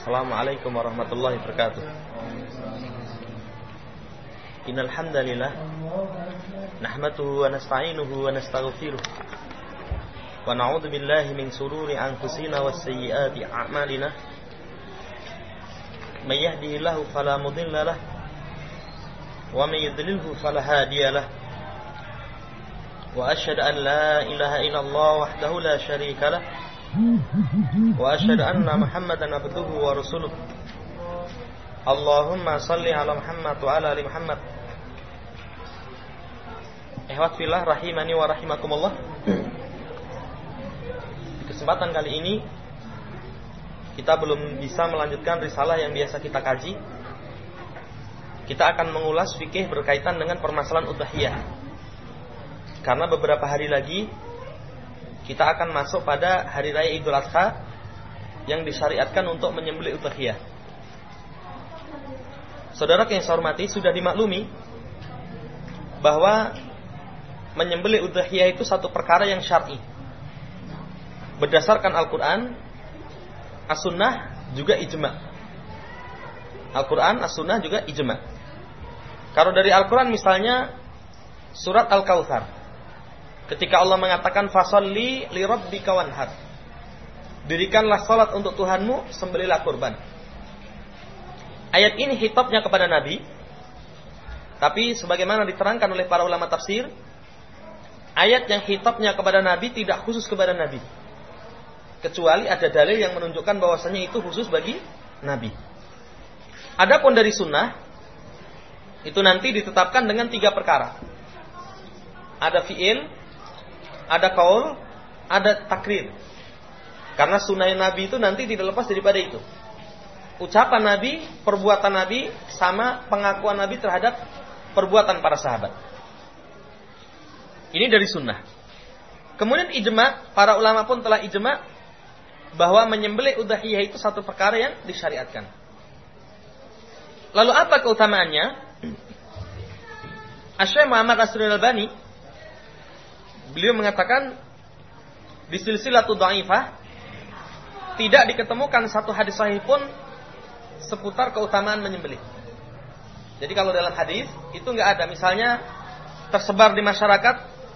Assalamualaikum warahmatullahi wabarakatuh. Innal hamdalillah nahmaduhu wa nasta'inuhu wa nastaghfiruh wa na'udzu billahi min shururi anfusina was sayyiati a'malina. May yahdihillahu fala mudilla lahu wa may yudlilhu fala hadiya lahu. Wa asyhadu an la ilaha illallah wahdahu la syarika lahu wa asyhadu anna Muhammadan abduhu wa rasuluh. Allahumma salli ala Muhammad wa ala ali Muhammad. Ikhwat fillah rahimani wa rahimakumullah. Di kesempatan kali ini kita belum bisa melanjutkan risalah yang biasa kita kaji. Kita akan mengulas fikih berkaitan dengan permasalahan udhiyah. Karena beberapa hari lagi kita akan masuk pada hari raya Idul Adha yang disyariatkan untuk menyembelih udhiyah. Saudara yang saya hormati, sudah dimaklumi bahwa menyembelih udhiyah itu satu perkara yang syar'i. Berdasarkan Al-Quran, As-Sunnah juga ijma'. Al-Quran, As-Sunnah juga ijma'. Kalau dari Al-Quran misalnya surat Al-Kautsar, ketika Allah mengatakan fasalli li rabbika wanhar, dirikanlah salat untuk Tuhanmu, sembelihlah kurban. Ayat ini khitabnya kepada Nabi, tapi sebagaimana diterangkan oleh para ulama tafsir, ayat yang khitabnya kepada Nabi tidak khusus kepada Nabi, kecuali ada dalil yang menunjukkan bahwasanya itu khusus bagi Nabi. Adapun dari sunnah, itu nanti ditetapkan dengan 3 perkara. Ada fi'il, ada qaul, ada takrir. Karena sunnah Nabi itu nanti tidak lepas daripada itu. Ucapan Nabi, perbuatan Nabi, sama pengakuan Nabi terhadap perbuatan para sahabat. Ini dari sunnah. Kemudian ijma', para ulama pun telah ijma' bahwa menyembelih udhiyah itu satu perkara yang disyariatkan. Lalu apa keutamaannya? Asy-Syaikh Muhammad Nasruddin Al-Albani, beliau mengatakan di silsilatul dhaifah tidak diketemukan satu hadis sahih pun seputar keutamaan menyembelih. Jadi kalau dalam hadis itu enggak ada, misalnya tersebar di masyarakat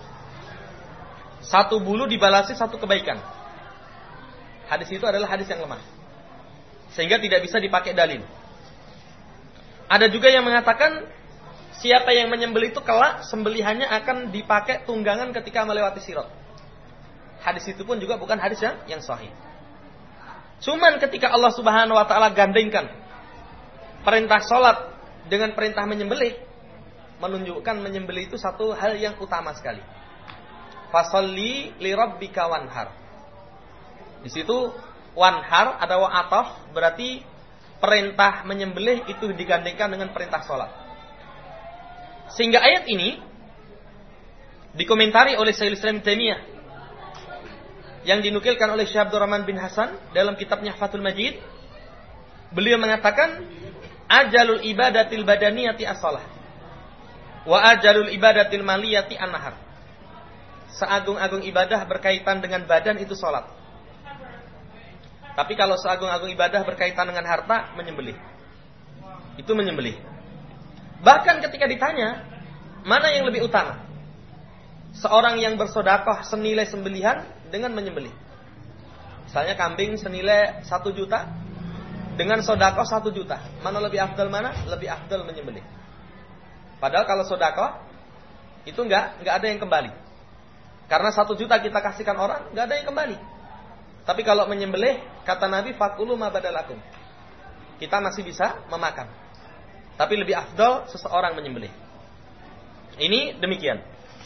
satu bulu dibalasi satu kebaikan. Hadis itu adalah hadis yang lemah, sehingga tidak bisa dipakai dalil. Ada juga yang mengatakan siapa yang menyembelih itu kelak sembelihannya akan dipakai tunggangan ketika melewati sirat. Hadis itu pun juga bukan hadis yang sahih. Cuman ketika Allah Subhanahu wa taala gandengkan perintah salat dengan perintah menyembelih, menunjukkan menyembelih itu satu hal yang utama sekali. Fasalli li rabbika wanhar. Di situ wanhar ada wa ataf, berarti perintah menyembelih itu digandengkan dengan perintah salat. Sehingga ayat ini dikomentari oleh Syekhul Islam Taimiyah yang dinukilkan oleh Syekh Abdul Rahman bin Hasan dalam kitabnya Fathul Majid. Beliau mengatakan ajalul ibadatil badaniyati as-shalah wa ajalul ibadatil maliyati an-nahar. Seagung-agung ibadah berkaitan dengan badan itu salat. Tapi kalau seagung-agung ibadah berkaitan dengan harta, menyembelih. Itu menyembelih. Bahkan ketika ditanya, mana yang lebih utama? Seorang yang bersedekah senilai sembelihan dengan menyembelih. Misalnya kambing senilai 1 juta dengan sedekah 1 juta. Mana lebih afdal mana? Lebih afdal menyembelih. Padahal kalau sedekah itu enggak ada yang kembali. Karena 1 juta kita kasihkan orang, enggak ada yang kembali. Tapi kalau menyembelih, kata Nabi, fakulu ma badalakum. Kita masih bisa memakan. Tapi lebih afdal seseorang menyembelih. Ini demikian.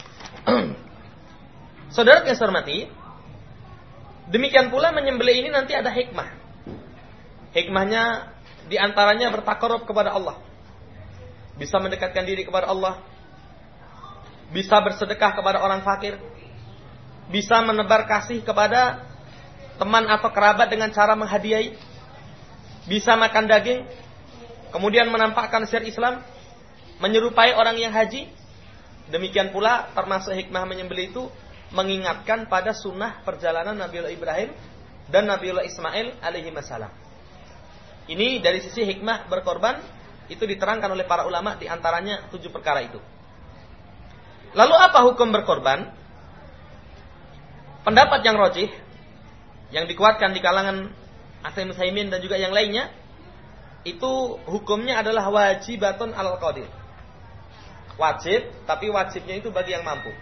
Saudara yang saya hormati, demikian pula menyembelih ini nanti ada hikmah. Hikmahnya diantaranya bertakarub kepada Allah. Bisa mendekatkan diri kepada Allah. Bisa bersedekah kepada orang fakir. Bisa menebar kasih kepada teman atau kerabat dengan cara menghadiahi. Bisa makan daging. Kemudian menampakkan syiar Islam. Menyerupai orang yang haji. Demikian pula termasuk hikmah menyembelih itu mengingatkan pada sunnah perjalanan Nabiullah Ibrahim dan Nabiullah Ismail alaihi wassalam. Ini dari sisi hikmah berkorban itu diterangkan oleh para ulama, di antaranya 7 perkara itu. Lalu apa hukum berkorban? Pendapat yang rajih, yang dikuatkan di kalangan Asy-Syaikh Utsaimin dan juga yang lainnya, itu hukumnya adalah wajibatun alal qadir. Wajib, tapi wajibnya itu bagi yang mampu.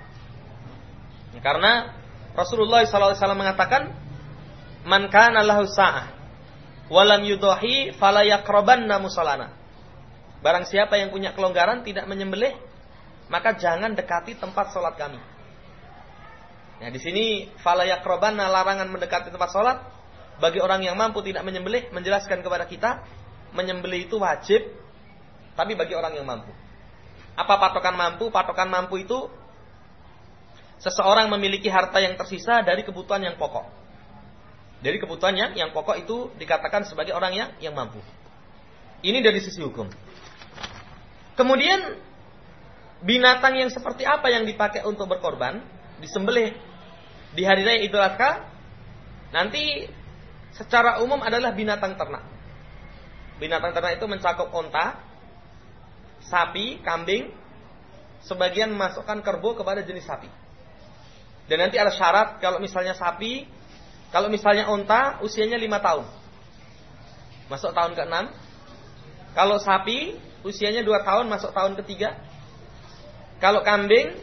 Karena Rasulullah SAW mengatakan, man kana lahu sa'ah walam yudahi fala yaqrabanna musallana. Barang siapa yang punya kelonggaran tidak menyembelih, maka jangan dekati tempat salat kami. Nah, di sini fala yaqrabanna, larangan mendekati tempat salat bagi orang yang mampu tidak menyembelih, menjelaskan kepada kita menyembelih itu wajib tapi bagi orang yang mampu. Apa patokan mampu? Patokan mampu itu seseorang memiliki harta yang tersisa dari kebutuhan yang pokok. Dari kebutuhan yang pokok itu dikatakan sebagai orang yang mampu. Ini dari sisi hukum. Kemudian binatang yang seperti apa yang dipakai untuk berkorban, disembelih di hari raya Idul Adha, nanti secara umum adalah binatang ternak. Binatang ternak itu mencakup onta, sapi, kambing, sebagian memasukkan kerbau kepada jenis sapi. Dan nanti ada syarat, kalau misalnya sapi, kalau misalnya onta usianya 5 tahun, masuk tahun ke-6. Kalau sapi usianya 2 tahun, masuk tahun ke-3. Kalau kambing,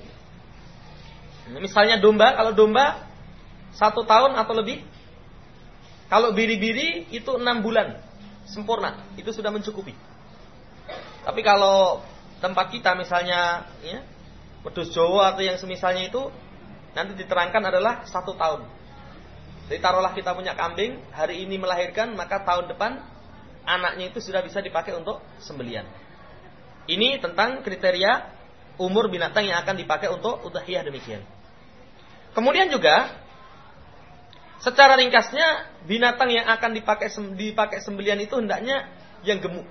misalnya domba, kalau domba 1 tahun atau lebih. Kalau biri-biri itu 6 bulan, sempurna, itu sudah mencukupi. Tapi kalau tempat kita misalnya wedhus Jawa atau yang semisalnya itu, nanti diterangkan adalah 1 tahun. Jadi taruhlah kita punya kambing, hari ini melahirkan, maka tahun depan anaknya itu sudah bisa dipakai untuk sembelian. Ini tentang kriteria umur binatang yang akan dipakai untuk udhiyah demikian. Kemudian juga secara ringkasnya, binatang yang akan dipakai sembelian itu hendaknya yang gemuk.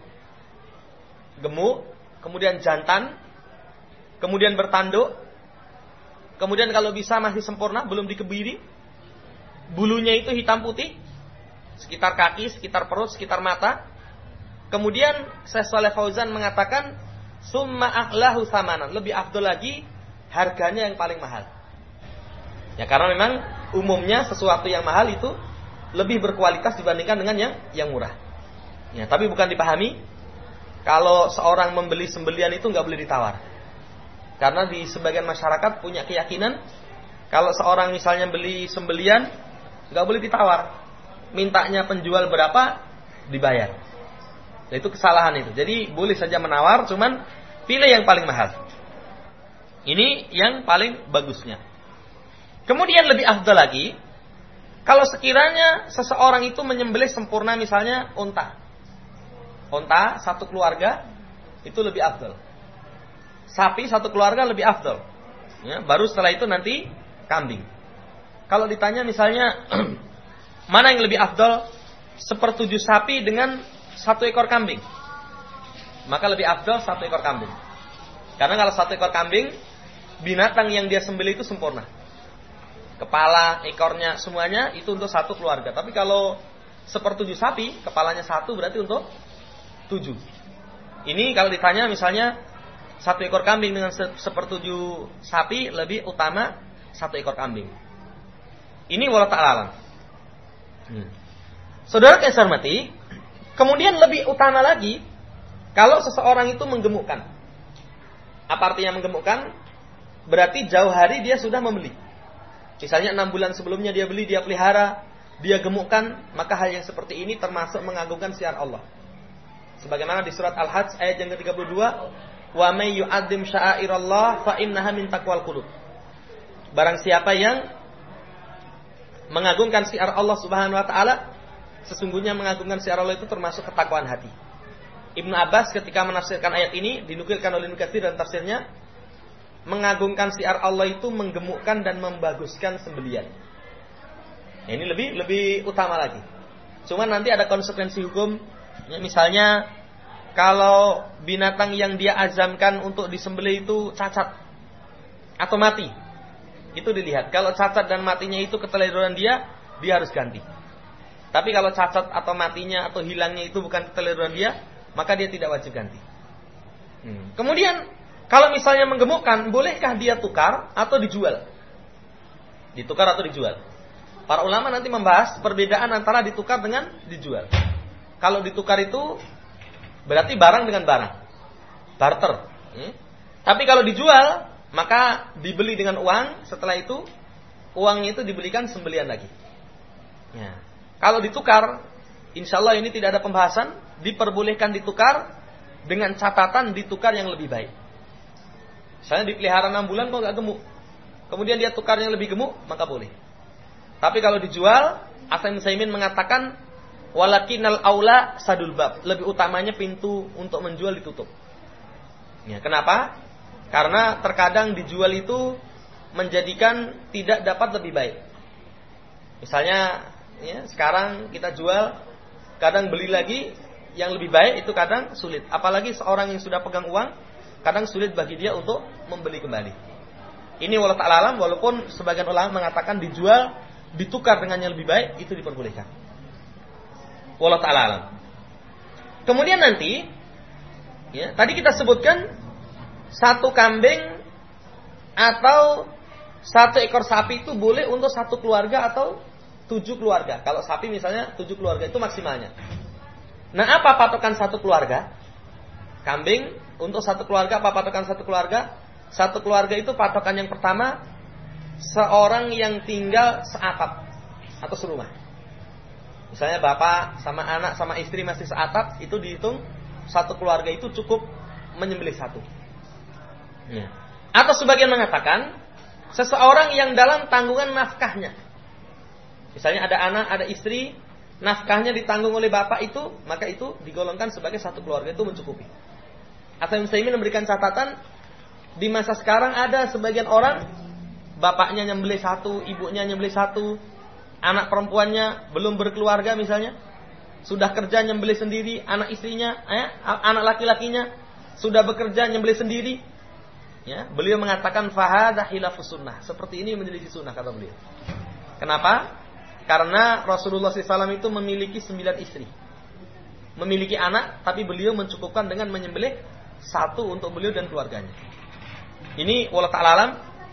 Gemuk, kemudian jantan, kemudian bertanduk, kemudian kalau bisa masih sempurna, belum dikebiri, bulunya itu hitam putih, sekitar kaki, sekitar perut, sekitar mata. Kemudian Syekh Shalih Fauzan mengatakan, summa ahlahu samanan, lebih afdol lagi harganya yang paling mahal. Ya karena memang umumnya sesuatu yang mahal itu lebih berkualitas dibandingkan dengan yang murah. Ya, tapi bukan dipahami kalau seorang membeli sembelian itu nggak boleh ditawar. Karena di sebagian masyarakat punya keyakinan kalau seorang misalnya beli sembelian nggak boleh ditawar. Mintanya penjual berapa dibayar. Nah, itu kesalahan itu. Jadi boleh saja menawar, cuman pilih yang paling mahal. Ini yang paling bagusnya. Kemudian lebih afdal lagi kalau sekiranya seseorang itu menyembelih sempurna misalnya unta. Unta 1 keluarga itu lebih afdal. Sapi 1 keluarga lebih afdal. Ya, baru setelah itu nanti kambing. Kalau ditanya misalnya mana yang lebih afdal, 1/7 sapi dengan 1 ekor kambing, maka lebih afdal 1 ekor kambing. Karena kalau 1 ekor kambing, binatang yang dia sembelih itu sempurna. Kepala, ekornya, semuanya itu untuk 1 keluarga. Tapi kalau 1/7 sapi, kepalanya 1 berarti untuk 7. Ini kalau ditanya misalnya 1 ekor kambing dengan 1/7 sapi, lebih utama 1 ekor kambing. Ini wallahu ta'ala alam. Saudara yang saya hormati, kemudian lebih utama lagi kalau seseorang itu menggemukkan. Apa artinya menggemukkan? Berarti jauh hari dia sudah membeli. Misalnya 6 bulan sebelumnya dia beli, dia pelihara, dia gemukkan, maka hal yang seperti ini termasuk mengagungkan syiar Allah. Sebagaimana di surat Al-Hajj ayat yang ke-32, wa may yu'azzim sya'airallah fa innaha min taqwal qulub. Barang siapa yang mengagungkan syiar Allah Subhanahu wa taala, sesungguhnya mengagungkan syiar Allah itu termasuk ketakwaan hati. Ibnu Abbas ketika menafsirkan ayat ini, dinukilkan oleh Ibnu Katsir dan tafsirnya, mengagungkan syiar Allah itu menggemukkan dan membaguskan sembelian. Ini lebih utama lagi. Cuma nanti ada konsekuensi hukum. Ya, misalnya kalau binatang yang dia azamkan untuk disembelih itu cacat atau mati, itu dilihat. Kalau cacat dan matinya itu keteledoran dia harus ganti. Tapi kalau cacat atau matinya atau hilangnya itu bukan kekeliruan dia, maka dia tidak wajib ganti. Kemudian kalau misalnya menggemukkan, bolehkah dia tukar atau dijual? Ditukar atau dijual? Para ulama nanti membahas perbedaan antara ditukar dengan dijual. Kalau ditukar itu berarti barang dengan barang, barter. Tapi kalau dijual, maka dibeli dengan uang. Setelah itu uangnya itu dibelikan sembelian lagi. Ya. Kalau ditukar, insya Allah ini tidak ada pembahasan, diperbolehkan ditukar dengan catatan ditukar yang lebih baik. Misalnya dipelihara 6 bulan kok nggak gemuk, kemudian dia tukar yang lebih gemuk, maka boleh. Tapi kalau dijual, Ibnu Utsaimin mengatakan walakinal aula sadul bab, lebih utamanya pintu untuk menjual ditutup. Ya, kenapa? Karena terkadang dijual itu menjadikan tidak dapat lebih baik. Misalnya, ya, sekarang kita jual, kadang beli lagi yang lebih baik itu kadang sulit. Apalagi seorang yang sudah pegang uang, kadang sulit bagi dia untuk membeli kembali. Ini wallahu ta'ala alam, walaupun sebagian ulama mengatakan dijual, ditukar dengan yang lebih baik, itu diperbolehkan. Wallahu ta'ala alam. Kemudian nanti, ya, tadi kita sebutkan 1 kambing atau 1 ekor sapi itu boleh untuk 1 keluarga atau 7 keluarga. Kalau sapi misalnya 7 keluarga itu maksimalnya. Nah, apa patokan 1 keluarga? Kambing untuk 1 keluarga, apa patokan 1 keluarga? 1 keluarga itu patokan yang pertama, seorang yang tinggal seatap atau serumah. Misalnya bapak sama anak sama istri masih seatap, itu dihitung 1 keluarga itu cukup menyembelih 1. Ya. Atau sebagian mengatakan seseorang yang dalam tanggungan nafkahnya. Misalnya ada anak, ada istri, nafkahnya ditanggung oleh bapak itu, maka itu digolongkan sebagai 1 keluarga, itu mencukupi. Atau Ibnu Utsaimin memberikan catatan, di masa sekarang ada sebagian orang bapaknya nyembelih 1, ibunya nyembelih 1, anak perempuannya belum berkeluarga misalnya, sudah kerja nyembelih sendiri, anak istrinya, anak laki-lakinya sudah bekerja nyembelih sendiri. Ya, beliau mengatakan fahadha khilafus sunnah. Seperti ini menjadi sunnah, kata beliau. Kenapa? Karena Rasulullah SAW itu memiliki 9 istri, memiliki anak, tapi beliau mencukupkan dengan menyembelih 1 untuk beliau dan keluarganya. Ini wallahu ta'ala alam,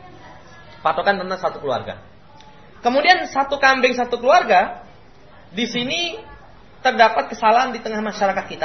patokan tentang 1 keluarga. Kemudian 1 kambing 1 keluarga, di sini terdapat kesalahan di tengah masyarakat kita.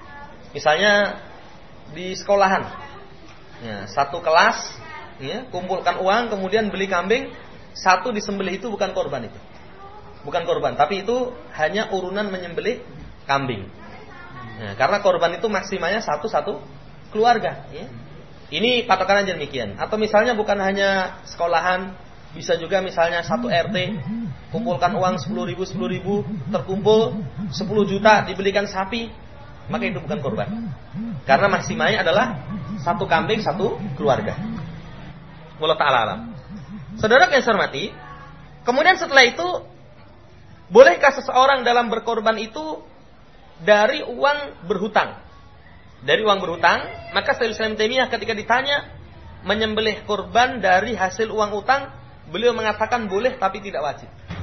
Misalnya di sekolahan, ya, 1 kelas, ya, kumpulkan uang, kemudian beli kambing 1 disembelih, itu bukan korban itu. Bukan korban, tapi itu hanya urunan menyembelih kambing. Nah, karena korban itu maksimalnya 1 keluarga. Ya. Ini patokan aja demikian. Atau misalnya bukan hanya sekolahan, bisa juga misalnya 1 RT, kumpulkan uang 10.000, terkumpul 10 juta, dibelikan sapi, maka itu bukan korban. Karena maksimalnya adalah 1 kambing 1 keluarga. Wallahu ta'ala alam. Saudara yang saya hormati, kemudian setelah itu, bolehkah seseorang dalam berkorban itu dari uang berhutang? Dari uang berhutang, maka Syaikhul Islam Taimiyah ketika ditanya menyembelih korban dari hasil uang utang, beliau mengatakan boleh tapi tidak wajib.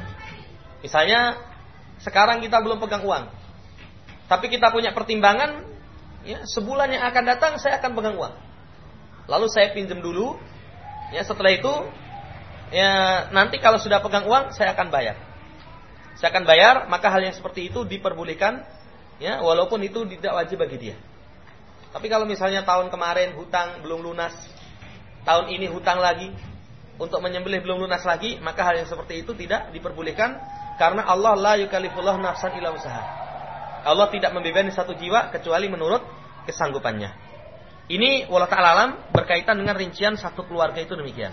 Misalnya sekarang kita belum pegang uang, tapi kita punya pertimbangan, ya, sebulan yang akan datang saya akan pegang uang. Lalu saya pinjam dulu, ya, setelah itu, ya, nanti kalau sudah pegang uang saya akan bayar. Saya akan bayar, maka hal yang seperti itu diperbolehkan, ya, walaupun itu tidak wajib bagi dia. Tapi kalau misalnya tahun kemarin hutang belum lunas, tahun ini hutang lagi, untuk menyembelih belum lunas lagi, maka hal yang seperti itu tidak diperbolehkan, karena Allah la yukallifullahu nafsan illa usaha. Allah tidak membebani 1 jiwa kecuali menurut kesanggupannya. Ini wallahu ta'ala alam berkaitan dengan rincian 1 keluarga itu demikian.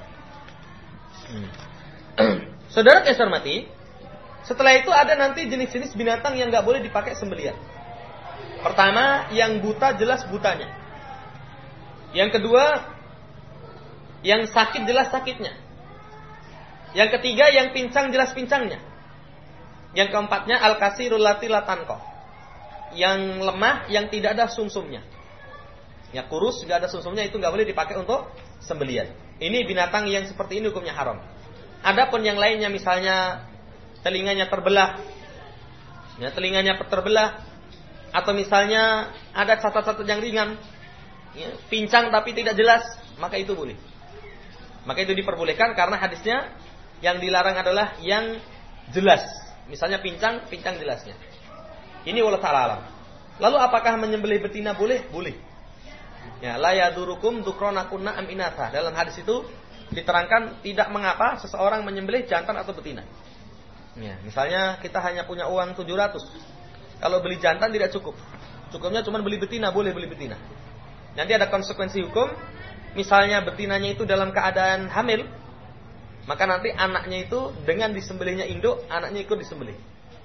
Saudara yang saya hormati, setelah itu ada nanti jenis-jenis binatang yang nggak boleh dipakai sembelian. Pertama, yang buta jelas butanya. Yang kedua, yang sakit jelas sakitnya. Yang ketiga, yang pincang jelas pincangnya. Yang keempatnya, al-kasirul lati latanko, yang lemah, yang tidak ada sumsumnya. Ya, kurus, nggak ada sumsumnya, itu nggak boleh dipakai untuk sembelian. Ini binatang yang seperti ini hukumnya haram. Adapun yang lainnya, misalnya telinganya terbelah, ya, telinganya terbelah, atau misalnya ada cacat-cacat yang ringan, ya, pincang tapi tidak jelas, maka itu boleh. Maka itu diperbolehkan karena hadisnya yang dilarang adalah yang jelas. Misalnya pincang jelasnya. Ini wallahu ta'ala alam. Lalu apakah menyembelih betina boleh? Boleh. Ya, la yadurukum dukranakunna am inatha. Dalam hadis itu diterangkan tidak mengapa seseorang menyembelih jantan atau betina. Ya, misalnya kita hanya punya uang 700. Kalau beli jantan tidak cukup. Cukupnya cuma beli betina, boleh beli betina. Nanti ada konsekuensi hukum. Misalnya betinanya itu dalam keadaan hamil, maka nanti anaknya itu dengan disembelihnya induk, anaknya ikut disembelih.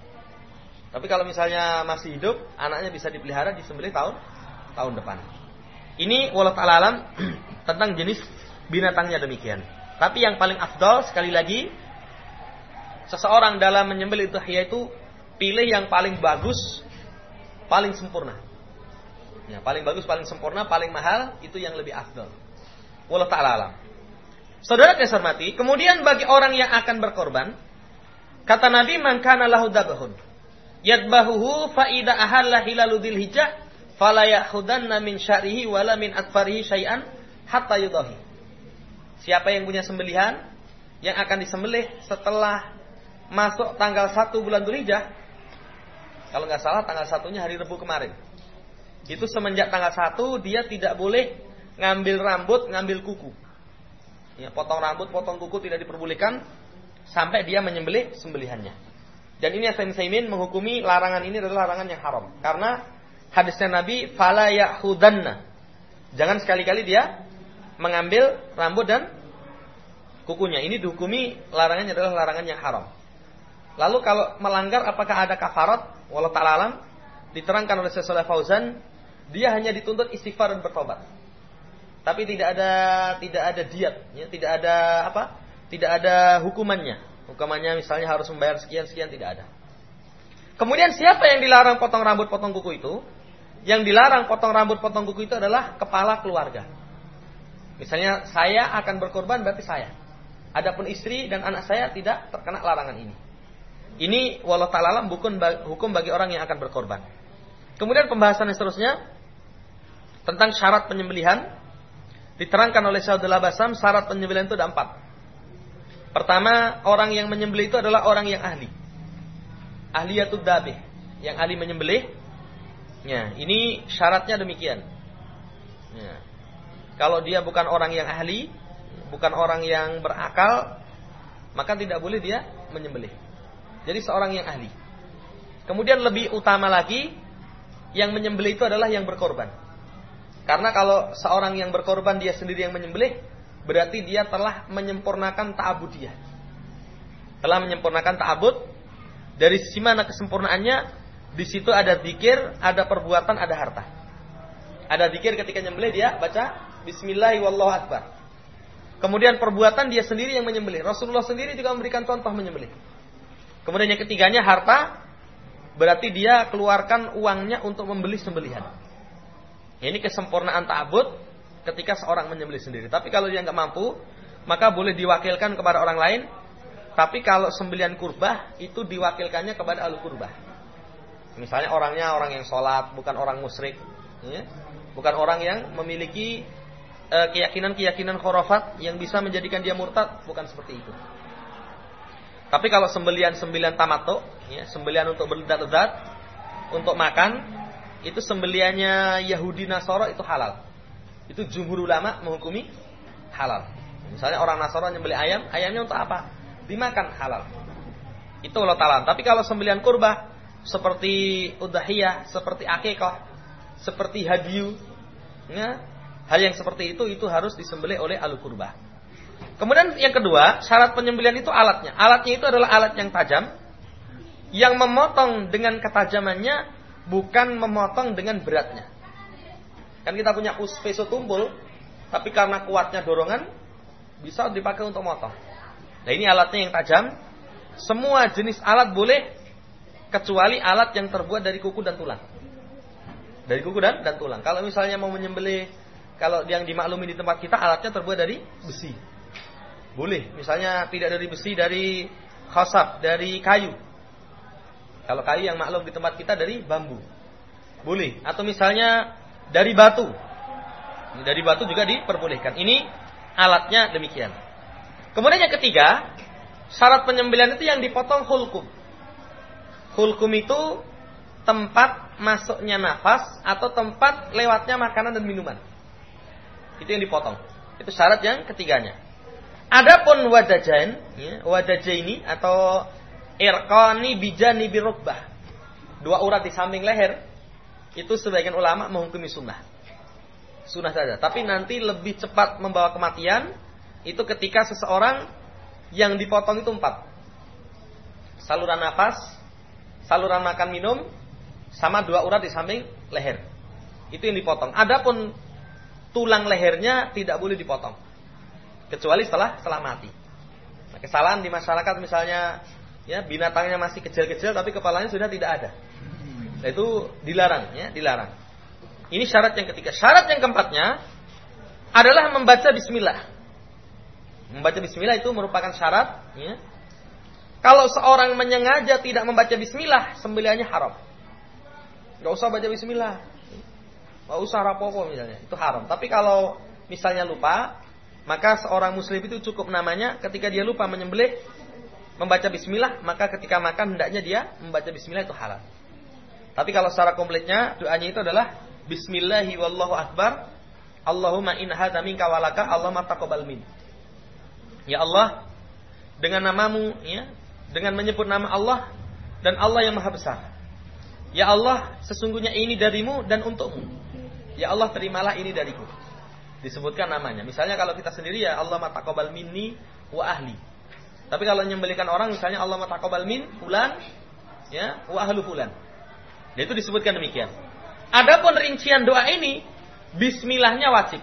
Tapi kalau misalnya masih hidup, anaknya bisa dipelihara disembelih tahun depan. Ini wallahu ta'ala alam tentang jenis binatangnya demikian. Tapi yang paling afdal sekali lagi, seseorang dalam menyembelih udhiyah itu pilih yang paling bagus, paling sempurna. Ya, paling bagus, paling sempurna, paling mahal, itu yang lebih afdal. Wallahu ta'ala alam. Saudara yang hormati, kemudian bagi orang yang akan berkorban, kata Nabi, man kana lahu dabahun yadbahuhu fa idza ahalla hilalu dzilhijjah fala ya'khudanna min sya'rihi wala min atfarihi syai'an hatta yudahi. Siapa yang punya sembelihan yang akan disembelih setelah masuk tanggal 1 bulan Dzulhijjah, kalau nggak salah tanggal 1-nya hari Rabu kemarin. Itu semenjak tanggal 1 dia tidak boleh ngambil rambut, ngambil kuku. Ya, potong rambut, potong kuku tidak diperbolehkan sampai dia menyembelih sembelihannya. Dan ini Ibnu Utsaimin menghukumi larangan ini adalah larangan yang haram. Karena hadisnya Nabi, fala ya'khudanna. Jangan sekali-kali dia mengambil rambut dan kukunya. Ini dihukumi larangannya adalah larangan yang haram. Lalu kalau melanggar apakah ada kafarat? Wallahu ta'ala alam. Diterangkan oleh Syekh Shalih Fauzan, dia hanya dituntut istighfar dan bertobat. Tapi tidak ada diat, ya, tidak ada hukumannya. Hukumannya misalnya harus membayar sekian tidak ada. Kemudian siapa yang dilarang potong rambut, potong kuku itu? Yang dilarang potong rambut, potong kuku itu adalah kepala keluarga. Misalnya saya akan berkorban, berarti saya. Adapun istri dan anak saya tidak terkena larangan ini. Ini wallahu ta'ala alam hukum bagi orang yang akan berkorban. Kemudian pembahasan yang seterusnya tentang syarat penyembelihan. Diterangkan oleh Syekh Abdullah Basam, syarat penyembelihan itu ada 4. Pertama, orang yang menyembelih itu adalah orang yang ahli. Ahliyatud dabih, yang ahli menyembelih. Ya, ini syaratnya demikian. Ya. Kalau dia bukan orang yang ahli, bukan orang yang berakal, maka tidak boleh dia menyembelih. Jadi seorang yang ahli. Kemudian lebih utama lagi, yang menyembelih itu adalah yang berkorban. Karena kalau seorang yang berkorban dia sendiri yang menyembelih, berarti dia telah menyempurnakan ta'abudiyah. Telah menyempurnakan ta'abud. Dari sisi mana kesempurnaannya? Di situ ada zikir, ada perbuatan, ada harta. Ada zikir ketika menyembelih dia baca Bismillahi wallahu akbar. Kemudian perbuatan dia sendiri yang menyembelih. Rasulullah sendiri juga memberikan contoh menyembelih. Kemudian yang ketiganya harta. Berarti dia keluarkan uangnya untuk membeli sembelihan. Ini kesempurnaan ta'abud ketika seorang menyembelih sendiri. Tapi kalau dia nggak mampu, maka boleh diwakilkan kepada orang lain. Tapi kalau sembelihan kurbah, itu diwakilkannya kepada ahli kurbah. Misalnya orangnya orang yang sholat, bukan orang musyrik, ya? Bukan orang yang memiliki keyakinan-keyakinan khurafat yang bisa menjadikan dia murtad, bukan seperti itu. Tapi kalau sembelihan tamattu, ya, sembelihan untuk berledat-ledat, untuk makan, itu sembelihannya Yahudi Nasara itu halal. Itu jumhur ulama menghukumi halal. Misalnya orang Nasara nyembelih ayam, ayamnya untuk apa? Dimakan, halal. Itu Allah ta'ala. Tapi kalau sembelihan kurbah seperti udhiyah, seperti akikah, seperti hadiyu, ya, hal yang seperti itu harus disembelih oleh ahli kurbah. Kemudian yang kedua, syarat penyembelihan itu alatnya. Alatnya itu adalah alat yang tajam, yang memotong dengan ketajamannya, bukan memotong dengan beratnya. Kan kita punya peso tumpul, tapi karena kuatnya dorongan, bisa dipakai untuk motong. Nah ini alatnya yang tajam. Semua jenis alat boleh, kecuali alat yang terbuat dari kuku dan tulang. Dari kuku dan tulang. Kalau misalnya mau menyembelih, kalau yang dimaklumi di tempat kita, alatnya terbuat dari besi. Boleh, misalnya tidak dari besi, dari khasab, dari kayu. Kalau kayu yang maklum di tempat kita dari bambu, boleh. Atau misalnya dari batu. Dari batu juga diperbolehkan. Ini alatnya demikian. Kemudian yang ketiga, syarat penyembelihan itu yang dipotong hulkum. Hulkum itu tempat masuknya nafas atau tempat lewatnya makanan dan minuman. Itu yang dipotong. Itu syarat yang ketiganya. Adapun wadajain, wadajaini atau irqani bijani birukbah, 2 urat di samping leher, itu sebagian ulama menghukumi sunnah. Sunnah saja. Tapi nanti lebih cepat membawa kematian itu ketika seseorang yang dipotong itu 4. Saluran nafas, saluran makan minum, sama 2 urat di samping leher. Itu yang dipotong. Adapun tulang lehernya tidak boleh dipotong, kecuali setelah mati. Nah, kesalahan di masyarakat misalnya, ya binatangnya masih kecil-kecil tapi kepalanya sudah tidak ada. Nah, itu dilarang, ya, dilarang. Ini syarat yang ketiga. Syarat yang keempatnya adalah membaca bismillah. Membaca bismillah itu merupakan syarat, ya. Kalau seorang menyengaja tidak membaca bismillah, sembelihannya haram. Gak usah baca bismillah, gak usah rapopo misalnya, itu haram. Tapi kalau misalnya lupa, maka seorang muslim itu cukup namanya ketika dia lupa menyembelih membaca bismillah, maka ketika makan hendaknya dia membaca bismillah, itu halal. Tapi kalau secara kompletnya doanya itu adalah bismillahi wallahu akbar, Allahumma in hadza minka walaka, Allahumma taqabbal min. Ya Allah, dengan namamu, ya, dengan menyebut nama Allah dan Allah yang maha besar. Ya Allah, sesungguhnya ini darimu dan untukmu. Ya Allah, terimalah ini dariku. Disebutkan namanya. Misalnya kalau kita sendiri, ya Allah taqabbal minni wa ahli. Tapi kalau menyembelihkan orang, misalnya Allah taqabbal min fulan, ya, wa ahlu fulan. Nah, itu disebutkan demikian. Adapun rincian doa ini, bismillahnya wajib.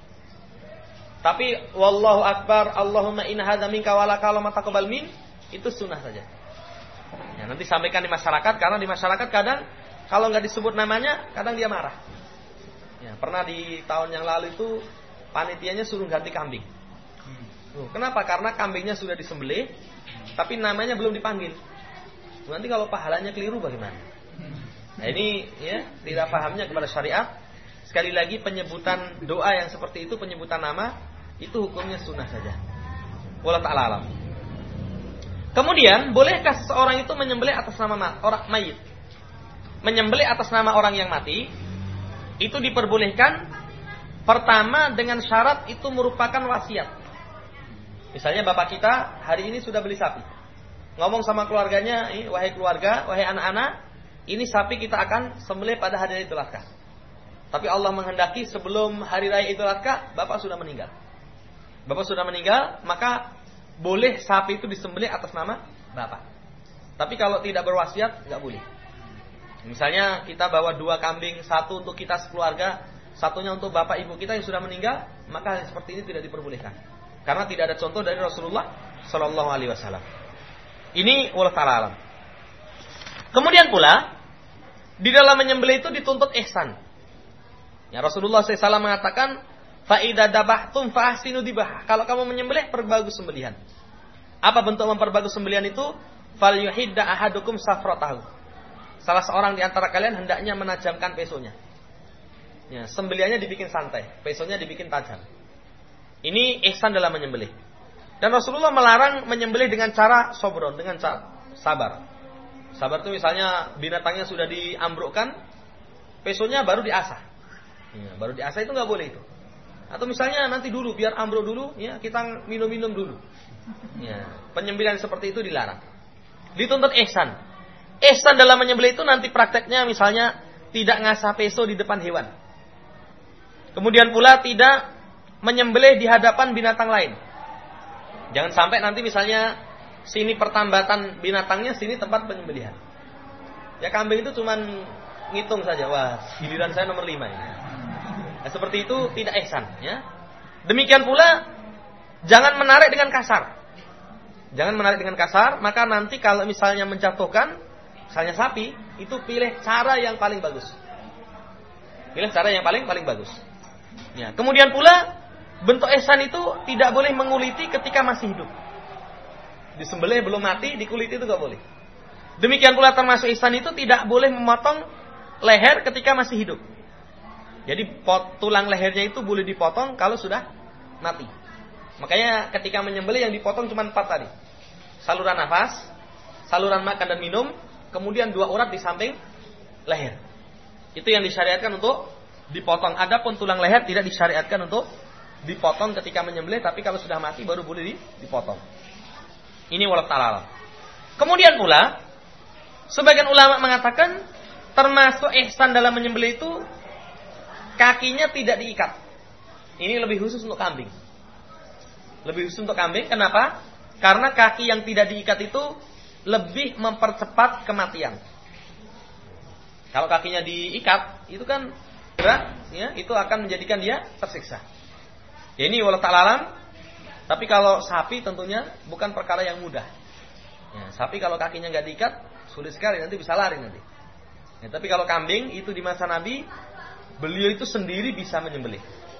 Tapi wallahu akbar, Allahumma inna hadza minka walaka, Allahumma taqabbal min, itu sunnah saja. Ya, nanti sampaikan di masyarakat, karena di masyarakat kadang kalau nggak disebut namanya, kadang dia marah. Ya, pernah di tahun yang lalu itu panitianya suruh ganti kambing. Kenapa? Karena kambingnya sudah disembelih, tapi namanya belum dipanggil. Nanti kalau pahalanya keliru bagaimana? Nah, ini ya tidak pahamnya kepada syariat. Sekali lagi, penyebutan doa yang seperti itu, penyebutan nama, itu hukumnya sunnah saja. Wallahu ta'ala alam. Kemudian, bolehkah seseorang itu menyembelih atas nama orang mayit? Menyembelih atas nama orang yang mati itu diperbolehkan pertama dengan syarat itu merupakan wasiat. Misalnya bapak kita hari ini sudah beli sapi, ngomong sama keluarganya, wahai keluarga, wahai anak-anak, ini sapi kita akan sembelih pada hari Idul Adha. Tapi Allah menghendaki sebelum hari raya Idul Adha bapak sudah meninggal. Bapak sudah meninggal, maka boleh sapi itu disembelih atas nama bapak. Tapi kalau tidak berwasiat, nggak boleh. Misalnya kita bawa 2 kambing, 1 untuk kita sekeluarga, 1-nya untuk bapak ibu kita yang sudah meninggal, maka hal seperti ini tidak diperbolehkan. Karena tidak ada contoh dari Rasulullah Shallallahu Alaihi Wasallam. Ini wallahu ta'ala alam. Kemudian pula di dalam menyembelih itu dituntut ihsan. Ya, Rasulullah SAW mengatakan, "Fa'idza dabahtum fahsinu dibah." Kalau kamu menyembelih, perbagus sembelihan. Apa bentuk memperbagus sembelihan itu? Falyuhidda ahadukum safratahu. Salah seorang di antara kalian hendaknya menajamkan pesonya. Ya, sembelihannya dibikin santai, pesonya dibikin tajam. Ini ihsan dalam menyembelih. Dan Rasulullah melarang menyembelih dengan cara sobron, dengan cara sabar. Sabar itu misalnya binatangnya sudah diambrukkan, pesonya baru diasah. Ya, baru diasah itu nggak boleh itu. Atau misalnya nanti dulu, biar ambruk dulu, ya kita minum-minum dulu. Ya, penyembelihan seperti itu dilarang. Dituntut ihsan. Ihsan dalam menyembelih itu nanti prakteknya misalnya tidak ngasah peso di depan hewan. Kemudian pula tidak menyembelih di hadapan binatang lain. Jangan sampai nanti misalnya sini pertambatan binatangnya, sini tempat penyembelihan. Ya kambing itu cuman ngitung saja, wah giliran saya nomor 5 ini. Nah, seperti itu tidak ihsan, ya. Demikian pula jangan menarik dengan kasar. Jangan menarik dengan kasar, maka nanti kalau misalnya menjatuhkan misalnya sapi, itu pilih cara yang paling bagus. Pilih cara yang paling bagus. Ya, kemudian pula bentuk ihsan itu tidak boleh menguliti ketika masih hidup. Disembelih belum mati, dikuliti itu gak boleh. Demikian pula termasuk ihsan itu tidak boleh memotong leher ketika masih hidup. Jadi tulang lehernya itu boleh dipotong kalau sudah mati. Makanya ketika menyembelih yang dipotong cuma 4 tadi. Saluran nafas, saluran makan dan minum, kemudian 2 urat di samping leher. Itu yang disyariatkan untuk dipotong. Adapun tulang leher tidak disyariatkan untuk dipotong ketika menyembelih, tapi kalau sudah mati baru boleh dipotong. Ini wallahu ta'ala. Kemudian pula sebagian ulama mengatakan termasuk ihsan dalam menyembelih itu kakinya tidak diikat. Ini lebih khusus untuk kambing. Lebih khusus untuk kambing. Kenapa? Karena kaki yang tidak diikat itu lebih mempercepat kematian. Kalau kakinya diikat, itu kan gerak, ya, itu akan menjadikan dia tersiksa. Ya, ini wallahu ta'ala alam. Tapi kalau sapi tentunya bukan perkara yang mudah. Ya, sapi kalau kakinya nggak diikat, sulit sekali, nanti bisa lari nanti. Ya, tapi kalau kambing itu di masa Nabi, beliau itu sendiri bisa menyembelih.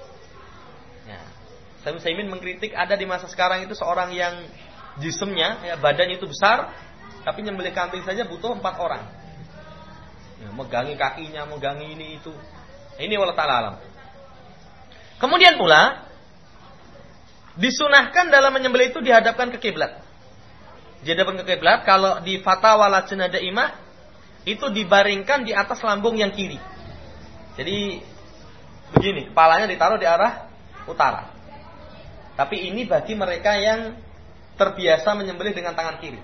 Ya. Syekh Utsaimin mengkritik ada di masa sekarang itu seorang yang jisemnya, ya, badannya itu besar, tapi nyembelih kambing saja butuh 4 orang. Ya, megangi kakinya, megangi ini itu. Ini wallahu ta'ala alam. Kemudian pula disunahkan dalam menyembelih itu dihadapkan ke kiblat. Dihadapkan ke kiblat. Kalau di Fatwa Lajnah Daimah itu dibaringkan di atas lambung yang kiri. Jadi begini, kepalanya ditaruh di arah utara. Tapi ini bagi mereka yang terbiasa menyembelih dengan tangan kiri.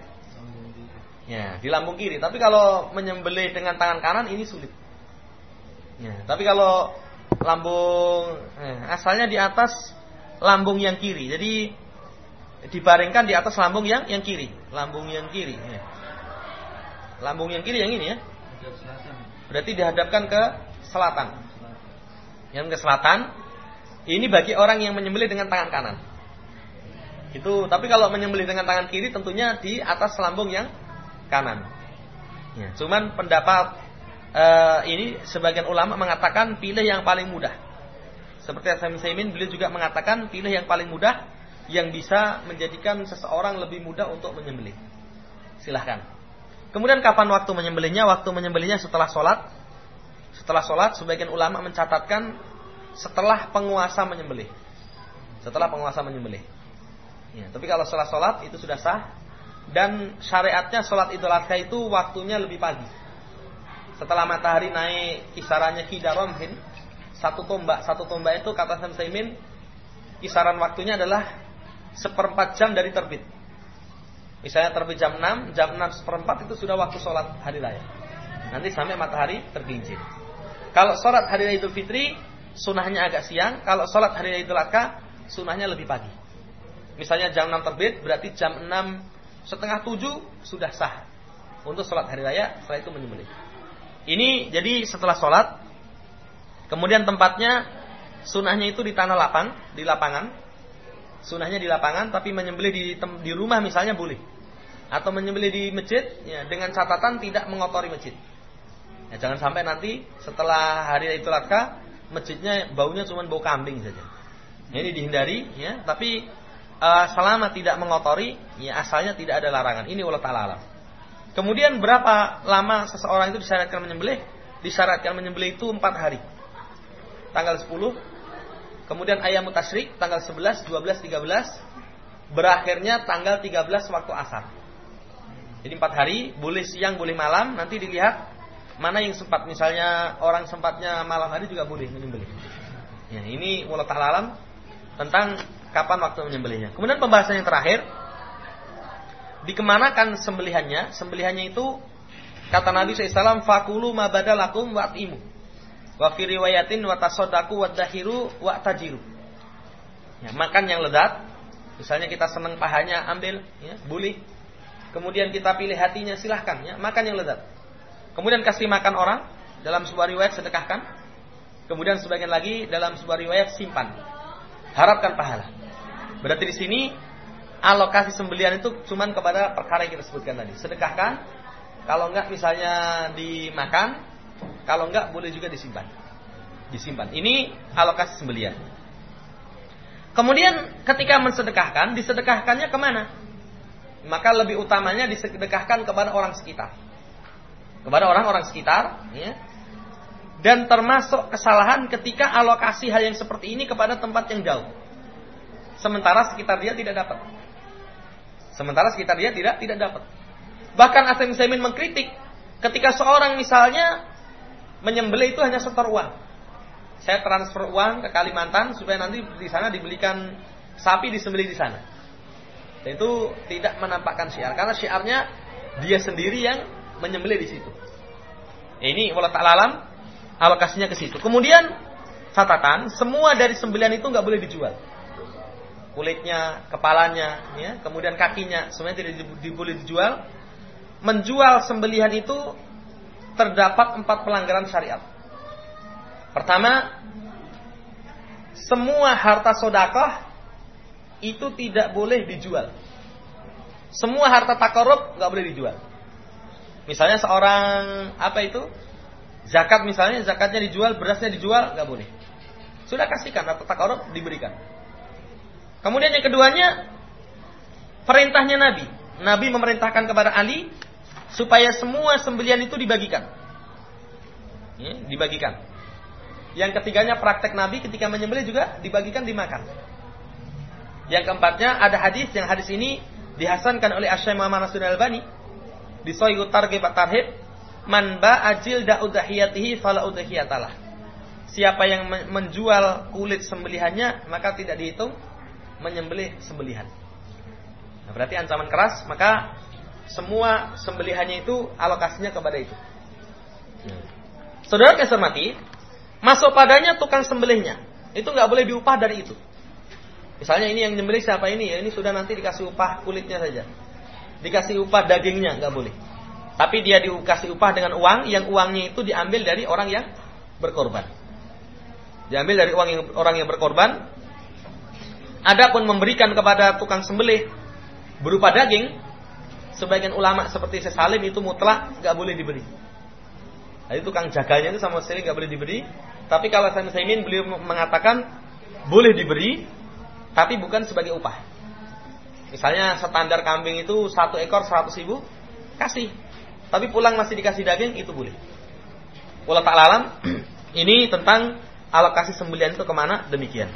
Ya, di lambung kiri. Tapi kalau menyembelih dengan tangan kanan ini sulit. Ya, tapi kalau lambung asalnya di atas lambung yang kiri. Jadi dibaringkan di atas lambung yang kiri. Lambung yang kiri. Ya. Lambung yang kiri yang ini ya. Berarti dihadapkan ke selatan. Yang ke selatan. Ini bagi orang yang menyembelih dengan tangan kanan. Itu. Tapi kalau menyembelih dengan tangan kiri tentunya di atas lambung yang kanan. Ya, cuman pendapat ini sebagian ulama mengatakan pilih yang paling mudah. Seperti Syekh Utsaimin, beliau juga mengatakan pilih yang paling mudah yang bisa menjadikan seseorang lebih mudah untuk menyembelih. Silahkan. Kemudian kapan waktu menyembelihnya? Waktu menyembelihnya setelah sholat. Setelah sholat, sebagian ulama mencatatkan setelah penguasa menyembelih. Setelah penguasa menyembelih. Ya, tapi kalau setelah sholat itu sudah sah. Dan syariatnya sholat Idul Adha itu waktunya lebih pagi. Setelah matahari naik kisarannya kidaromhin, satu tombak itu kata Syekh Utsaimin kisaran waktunya adalah 1/4 jam dari terbit. Misalnya terbit jam 6 1/4 itu sudah waktu sholat hari raya. Nanti sampai matahari tergelincir. Kalau sholat hari raya Idul Fitri sunahnya agak siang. Kalau sholat hari raya Idul Adha sunahnya lebih pagi. Misalnya jam 6 terbit, berarti jam 6:30 sudah sah untuk sholat hari raya. Setelah itu menyembelih. Ini jadi setelah sholat. Kemudian tempatnya sunahnya itu di tanah lapang, di lapangan. Sunahnya di lapangan, tapi menyembelih di rumah misalnya boleh. Atau menyembelih di masjid, ya, dengan catatan tidak mengotori masjid. Ya, jangan sampai nanti setelah hari Idul Adha masjidnya baunya cuma bau kambing saja. Ini dihindari, ya. Tapi selama tidak mengotori, ya asalnya tidak ada larangan. Ini wallahu ta'ala alam. Kemudian berapa lama seseorang itu disyaratkan menyembelih? Disyaratkan menyembelih itu 4 hari. Tanggal 10, kemudian ayyamut tasyrik tanggal 11, 12, 13, berakhirnya tanggal 13 waktu asar. Jadi 4 hari, boleh siang, boleh malam, nanti dilihat mana yang sempat. Misalnya orang sempatnya malam hari juga boleh menyembelih. Ya, ini wallahu ta'ala alam tentang kapan waktu menyembelihnya. Kemudian pembahasan yang terakhir, dikemanakan sembelihannya? Sembelihannya itu kata Nabi SAW, fakulu ma badalakum wa'timu. Wa fi riwayatin wa tasaddaqu wa dahiru wa tajiru. Ya, makan yang lezat. Misalnya kita senang pahanya, ambil, ya, boleh. Kemudian kita pilih hatinya, silahkan, ya, makan yang lezat. Kemudian kasih makan orang, dalam sebuah riwayat sedekahkan. Kemudian sebagian lagi dalam sebuah riwayat simpan. Harapkan pahala. Berarti di sini alokasi sembelihan itu cuman kepada perkara yang kita sebutkan tadi. Sedekahkan, kalau enggak misalnya dimakan, kalau enggak boleh juga disimpan. Disimpan. Ini alokasi sembelihan. Kemudian ketika mensedekahkan, disedekahkannya kemana? maka lebih utamanya disedekahkan kepada orang sekitar. Kepada orang-orang sekitar, ya. Dan termasuk kesalahan ketika alokasi hal yang seperti ini kepada tempat yang jauh. Sementara sekitar dia tidak dapat. Bahkan Asy-Syaikh Utsaimin mengkritik ketika seorang misalnya menyembelih itu hanya setor uang. Saya transfer uang ke Kalimantan supaya nanti di sana dibelikan sapi disembelih di sana. Dan itu tidak menampakkan syiar karena syiarnya dia sendiri yang menyembelih di situ. Ini wallahu ta'ala alam alokasinya ke situ. Kemudian catatan, semua dari sembelihan itu nggak boleh dijual. Kulitnya, kepalanya, ya, kemudian kakinya, semuanya tidak boleh dijual. Menjual sembelihan itu terdapat 4 pelanggaran syariat. Pertama, semua harta sedekah itu tidak boleh dijual. Semua harta takarrub nggak boleh dijual. Misalnya seorang zakat misalnya, zakatnya dijual, berasnya dijual, nggak boleh. Sudah kasihkan harta takarrub diberikan. Kemudian yang keduanya, perintahnya Nabi. Nabi memerintahkan kepada Ali supaya semua sembelihan itu dibagikan. Ya, dibagikan. Yang ketiganya praktek Nabi ketika menyembelih juga dibagikan, dimakan. Yang keempatnya ada hadis, yang hadis ini dihasankan oleh Asy-Syaikh Muhammad Nasruddin Al-Albani di Shahih Targhib wa Tarhib, man ba'ajil da'udhiyatihi fala udhiyatalah. Siapa yang menjual kulit sembelihannya maka tidak dihitung menyembelih sembelihan. Nah, berarti ancaman keras, maka semua sembelihannya itu alokasinya kepada itu. Saudara yang saya hormati, masuk padanya tukang sembelihnya. Itu nggak boleh diupah dari itu. Misalnya ini yang nyembelih siapa ini? Ya ini sudah nanti dikasih upah kulitnya saja. Dikasih upah dagingnya nggak boleh. Tapi dia dikasih upah dengan uang, yang uangnya itu diambil dari orang yang berkorban. Diambil dari orang yang berkorban. Adapun memberikan kepada tukang sembelih berupa daging, sebagian ulama seperti Syekh Salim itu mutlak nggak boleh diberi. Jadi tukang jaganya itu sama sekali nggak boleh diberi. Tapi kalau Syekh Utsaimin beliau mengatakan boleh diberi, tapi bukan sebagai upah. Misalnya standar kambing itu 1 ekor 100.000, kasih. Tapi pulang masih dikasih daging, itu boleh. Wallahu ta'ala alam. Ini tentang alokasi sembelihan itu kemana, demikian.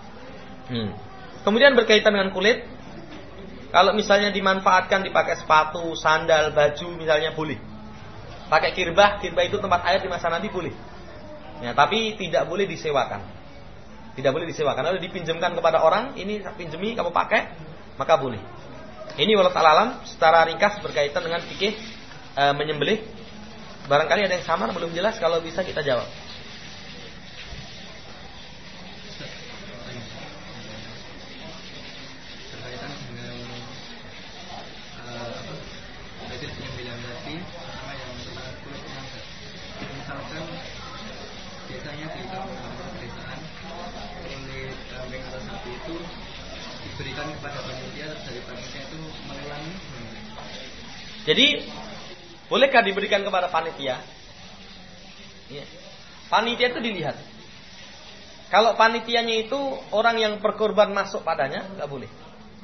Kemudian berkaitan dengan kulit, kalau misalnya dimanfaatkan dipakai sepatu, sandal, baju misalnya boleh. Pakai kirbah itu tempat air di masa Nabi boleh. Ya, tapi tidak boleh disewakan. Tidak boleh disewakan. Lalu dipinjamkan kepada orang, ini pinjemi kamu pakai, maka boleh. Ini wallahu ta'ala alam secara ringkas berkaitan dengan fikih menyembelih. Barangkali ada yang samar belum jelas, kalau bisa kita jawab. Biasanya di pedesaan kulit kambing atau sapi itu diberikan kepada panitia, dari panitia itu melelangi. Jadi bolehkah diberikan kepada panitia? Ya. Panitia itu dilihat. Kalau panitianya itu orang yang berkorban masuk padanya, nggak boleh.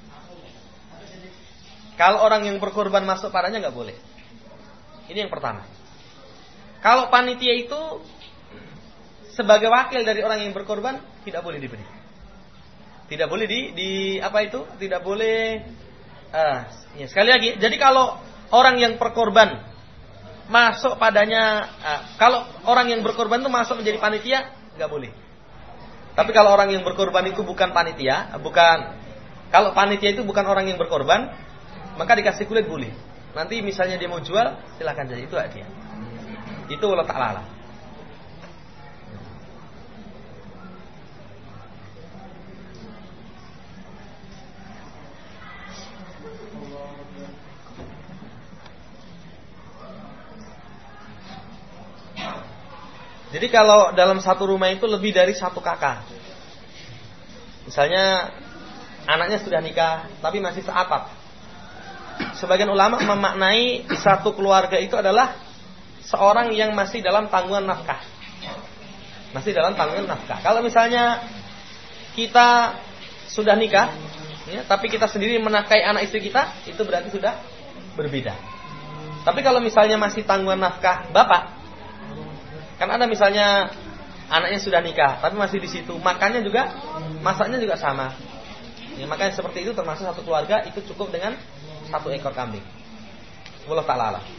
Kalau orang yang berkorban masuk padanya, nggak boleh. Ini yang pertama. Kalau panitia itu sebagai wakil dari orang yang berkorban, tidak boleh diberi. Tidak boleh tidak boleh. Ya, sekali lagi. Jadi kalau orang yang berkorban masuk padanya, kalau orang yang berkorban itu masuk menjadi panitia, nggak boleh. Tapi kalau orang yang berkorban itu bukan panitia, kalau panitia itu bukan orang yang berkorban, maka dikasih kulit boleh. Nanti misalnya dia mau jual, silakan saja, itu hak dia. Itu Allah Ta'ala. Jadi kalau dalam satu rumah itu lebih dari satu kakak, misalnya anaknya sudah nikah tapi masih seatap, sebagian ulama memaknai di satu keluarga itu adalah seorang yang masih dalam tanggungan nafkah. Masih dalam tanggungan nafkah. Kalau misalnya kita sudah nikah ya, tapi kita sendiri menafkahi anak istri kita, itu berarti sudah berbeda. Tapi kalau misalnya masih tanggungan nafkah bapak, kan ada misalnya anaknya sudah nikah, tapi masih di situ, makannya juga, masaknya juga sama. Ya, makanya seperti itu termasuk satu keluarga, itu cukup dengan 1 ekor kambing. Wallahu ta'ala alam.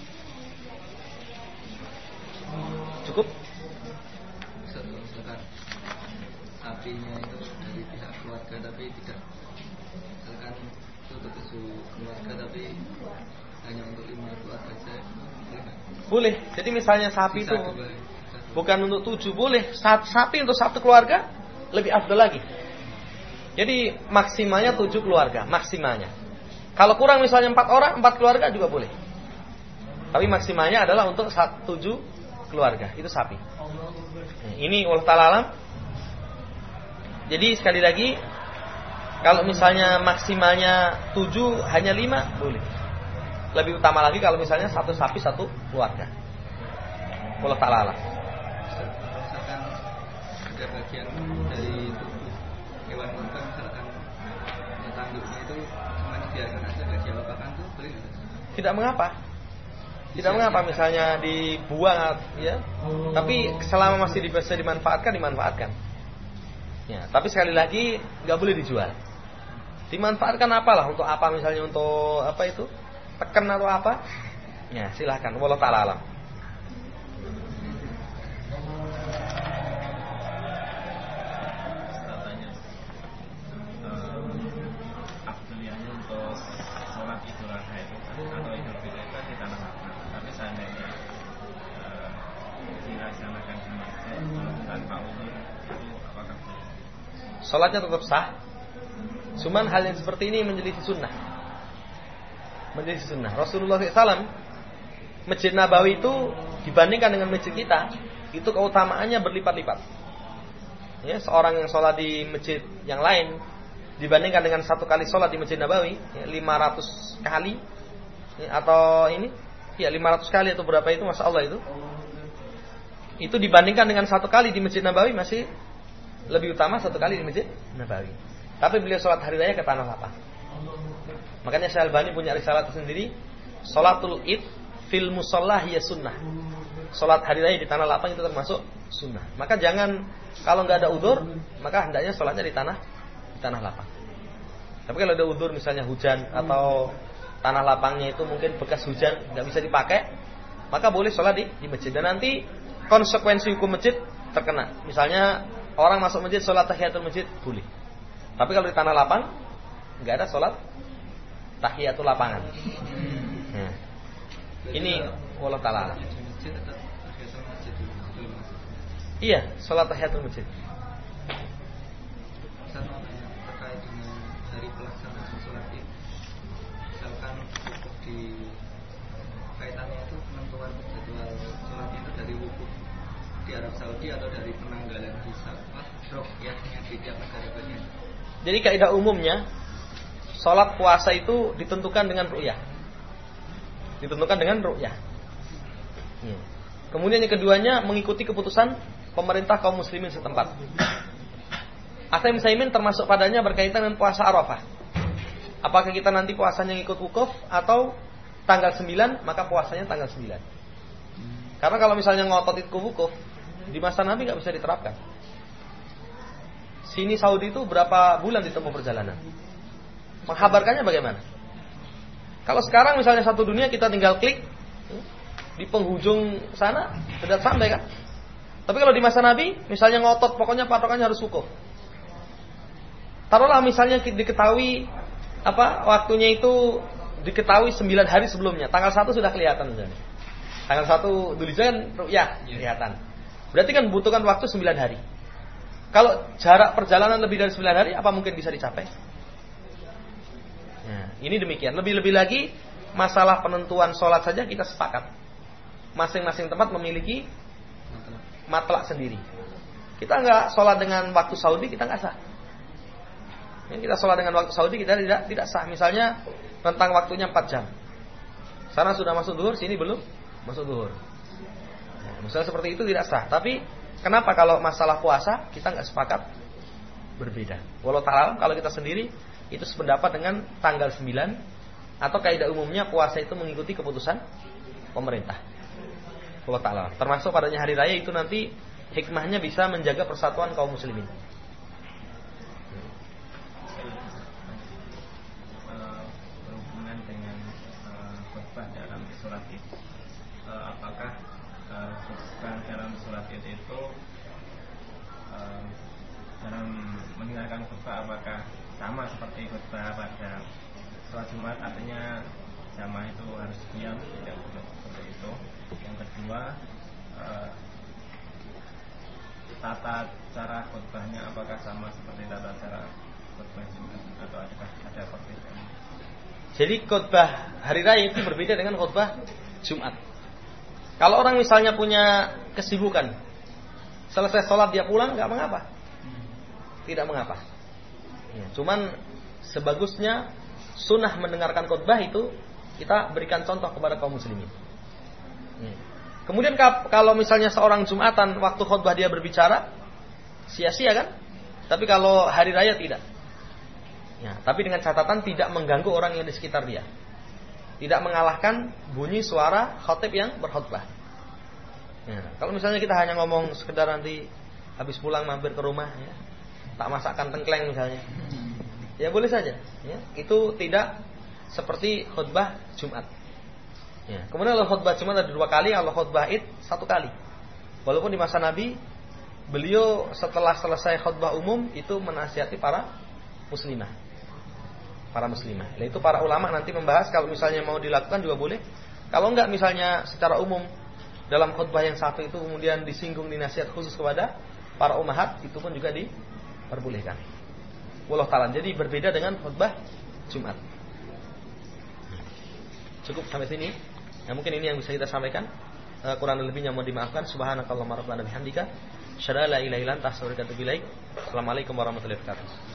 Cukup? Misalkan sapinya itu dari pihak keluarga tapi tidak, misalkan itu untuk keluarga tapi hanya untuk 5 keluarga saja, Boleh. Jadi misalnya sapi itu bukan untuk 7, boleh. Sapi untuk 1 keluarga lebih afdal lagi. Jadi maksimalnya 7 keluarga, maksimalnya. Kalau kurang misalnya 4 orang, 4 keluarga juga boleh. Tapi maksimalnya adalah untuk 7 keluarga, itu sapi. Ini wallahu ta'ala alam. Jadi sekali lagi, kalau misalnya maksimalnya 7 hanya 5 boleh. Lebih utama lagi kalau misalnya 1 sapi 1 keluarga. Wallahu ta'ala alam. Misalkan ada bagian dari tubuh hewan kurban, misalkan tanduknya itu cuma dibiarkan aja, nggak diapa-apakan, tuh boleh nggak? Tidak mengapa. Tidak mengapa misalnya dibuang ya. Tapi selama masih bisa dimanfaatkan, dimanfaatkan. Ya, tapi sekali lagi nggak boleh dijual. Dimanfaatkan apalah, untuk apa misalnya, untuk apa itu? Teken atau apa? Ya, silahkan. Wallahu ta'ala alam. Afdaliyahnya untuk sholat Idul Adha itu atau Idul Fitri itu di tanah lapang. Tapi seandainya dilaksanakan di masjid tanpa uzur, itu apakah boleh? Sholatnya tetap sah. Cuman hal yang seperti ini menjadi sunnah. Menjadi sunnah. Rasulullah SAW, Masjid Nabawi itu dibandingkan dengan masjid kita, itu keutamaannya berlipat-lipat. Ya, seorang yang sholat di masjid yang lain dibandingkan dengan 1 kali sholat di Masjid Nabawi, ya, 500 kali, ya, atau ini, ya 500 kali atau berapa itu, masya Allah itu dibandingkan dengan 1 kali di Masjid Nabawi masih lebih utama 1 kali di Masjid Nabawi. Tapi beliau sholat hari raya ke tanah lapang. Makanya Syekh Albani punya risalah tersendiri, Sholatul Id fil Mushallah ya sunnah. Sholat hari raya di tanah lapang itu termasuk sunnah. Maka jangan, kalau nggak ada udzur, maka hendaknya sholatnya di tanah lapang. Tapi kalau ada udzur, misalnya hujan atau tanah lapangnya itu mungkin bekas hujan nggak bisa dipakai, maka boleh sholat di masjid. Dan nanti konsekuensi hukum masjid terkena. Misalnya orang masuk masjid sholat tahiyatul masjid boleh. Tapi kalau di tanah lapang nggak ada sholat tahiyatul lapangan. Nah, ini wallahu ta'ala. Iya, sholat tahiyatul masjid. Terkait dengan hari pelaksanaan sholat Id, misalkan wukuf di kaitannya itu penentuan jadwal sholatnya itu dari wukuf di Arab Saudi atau dari penanggalan hisab ruqyahnya di tiap negara bagian. Jadi kaidah umumnya sholat puasa itu ditentukan dengan ru'yah. Ditentukan dengan ru'yah. Kemudian yang keduanya mengikuti keputusan pemerintah kaum muslimin setempat. Asy-Syaikh Utsaimin termasuk padanya berkaitan dengan puasa Arafah. Apakah kita nanti puasanya ngikut wukuf atau tanggal 9, maka puasanya tanggal 9. Karena kalau misalnya ngotot itu wukuf, di masa Nabi nggak bisa diterapkan. Sini Saudi itu berapa bulan ditempuh perjalanan? Menghabarkannya bagaimana? Kalau sekarang misalnya satu dunia kita tinggal klik di penghujung sana sudah sampai kan? Tapi kalau di masa Nabi, misalnya ngotot, pokoknya patokannya harus wukuf. Taruhlah misalnya diketahui waktunya itu diketahui 9 hari sebelumnya, tanggal 1 sudah kelihatan misalnya. Tanggal 1 Dzulhijjah kan ru'yah kelihatan. Berarti kan membutuhkan waktu 9 hari. Kalau jarak perjalanan lebih dari 9 hari, apa mungkin bisa dicapai? Nah, ini demikian. Lebih-lebih lagi masalah penentuan sholat saja kita sepakat. Masing-masing tempat memiliki matlak sendiri. Kita nggak sholat dengan waktu Saudi, kita nggak sah. Kita sholat dengan waktu Saudi kita tidak sah. Misalnya tentang waktunya 4 jam. Sana sudah masuk zuhur, sini belum masuk zuhur. Nah, misalnya seperti itu tidak sah. Tapi kenapa kalau masalah puasa kita nggak sepakat? Berbeda. Walau ta'ala kalau kita sendiri itu sependapat dengan tanggal 9, atau kaidah umumnya puasa itu mengikuti keputusan pemerintah. Allah Ta'ala. Termasuk padanya hari raya itu nanti hikmahnya bisa menjaga persatuan kaum muslimin. Berhubungan dengan khutbah dalam sholat Id, apakah khutbah dalam sholat Id itu dalam mendengarkan khutbah apakah sama seperti khutbah pada sholat Jumat, artinya jamaah itu harus diam, tidak boleh seperti itu. Yang kedua, tata cara khutbahnya apakah sama seperti tata cara khutbah Jumat atau ada perbedaan? Jadi khutbah hari raya itu berbeda dengan khutbah Jumat. Kalau orang misalnya punya kesibukan, selesai sholat dia pulang, nggak mengapa, tidak mengapa. Ya, cuman sebagusnya sunnah mendengarkan khutbah itu kita berikan contoh kepada kaum muslimin. Ya. Kemudian kalau misalnya seorang Jumatan waktu khutbah dia berbicara, sia-sia kan? Tapi kalau hari raya tidak. Ya, tapi dengan catatan tidak mengganggu orang yang di sekitar dia. Tidak mengalahkan bunyi suara khotib yang berkhutbah. Ya, kalau misalnya kita hanya ngomong sekedar nanti habis pulang mampir ke rumah, ya, tak masakkan tengkleng misalnya, ya boleh saja. Ya, itu tidak seperti khutbah Jumat. Ya, kemudian kalau khutbah Jumat ada 2 kali, kalau khutbah Id 1 kali. Walaupun di masa Nabi beliau setelah selesai khutbah umum itu menasihati para muslimah. Itu para ulama nanti membahas kalau misalnya mau dilakukan juga boleh. Kalau enggak misalnya secara umum dalam khutbah yang satu itu kemudian disinggung dinasihat khusus kepada para ummahat, itu pun juga diperbolehkan. Wallahu ta'ala. Jadi berbeda dengan khutbah Jumat. Cukup sampai sini. Ya, mungkin ini yang bisa kita sampaikan. Kurang lebihnya mohon dimaafkan. Subhanakallahumma rabbana bihamdika, asyhadu an la ilaha illa anta, astaghfiruka wa atubu ilaik. Assalamualaikum warahmatullahi wabarakatuh.